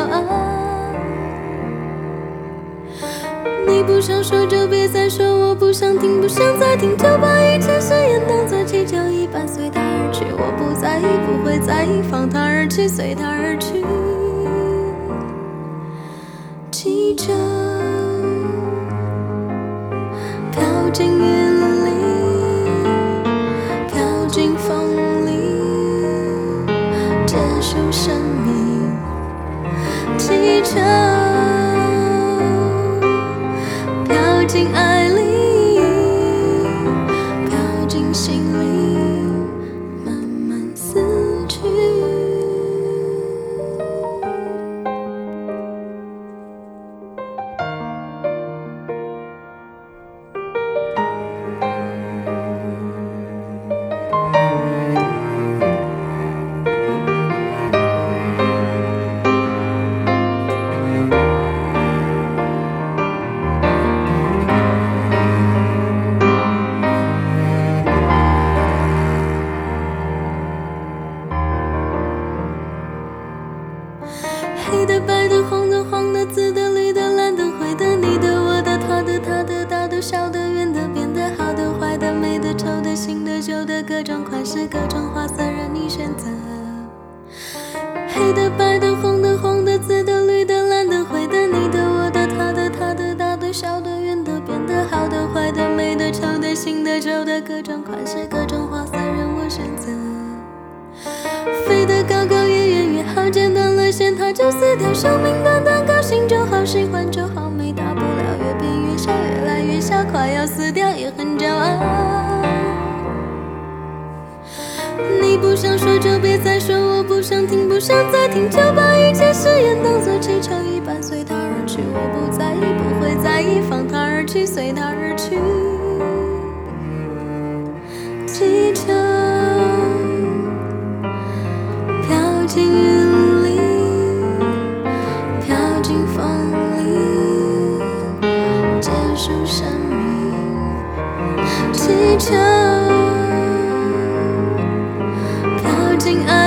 傲。你不想说就别再说，我不想听，不想再听，就把一切誓言当作气球一般随它而去。我不在意，不会在意，放它而去，随它而去。气球飘进云里，飘进风里，结束生命。气球飘进爱里，飘进心里，慢慢死去。黑的、白的、红的、黄的、紫的、绿的、蓝的、灰的，你的、我的、他的、他的、大的、小的、圆的、扁的，好的、坏的、美的、丑的、新的、旧的，各种款式、各种花色任你选择。黑的、白的、红的、黄的、紫的、绿的、蓝的、灰的，你的、我的、他的、他的、大的、小的、圆的、扁的，好的、坏的、美的、丑的、新的、旧的，各种款式、各种花色任我选择。飞得高高，越远越好，剪断了线它就死掉，生命短短，高兴就好，喜欢就好，没大不了，越变越小，越来越小，快要死掉也很骄傲。你不想说就别再说，我不想听，不想再听，就把一切誓言当作气球一般随它而去。我不在意，不会在意，放它而去，随它而去。气球飘进云里，飘进风里，结束生命。气球飘进爱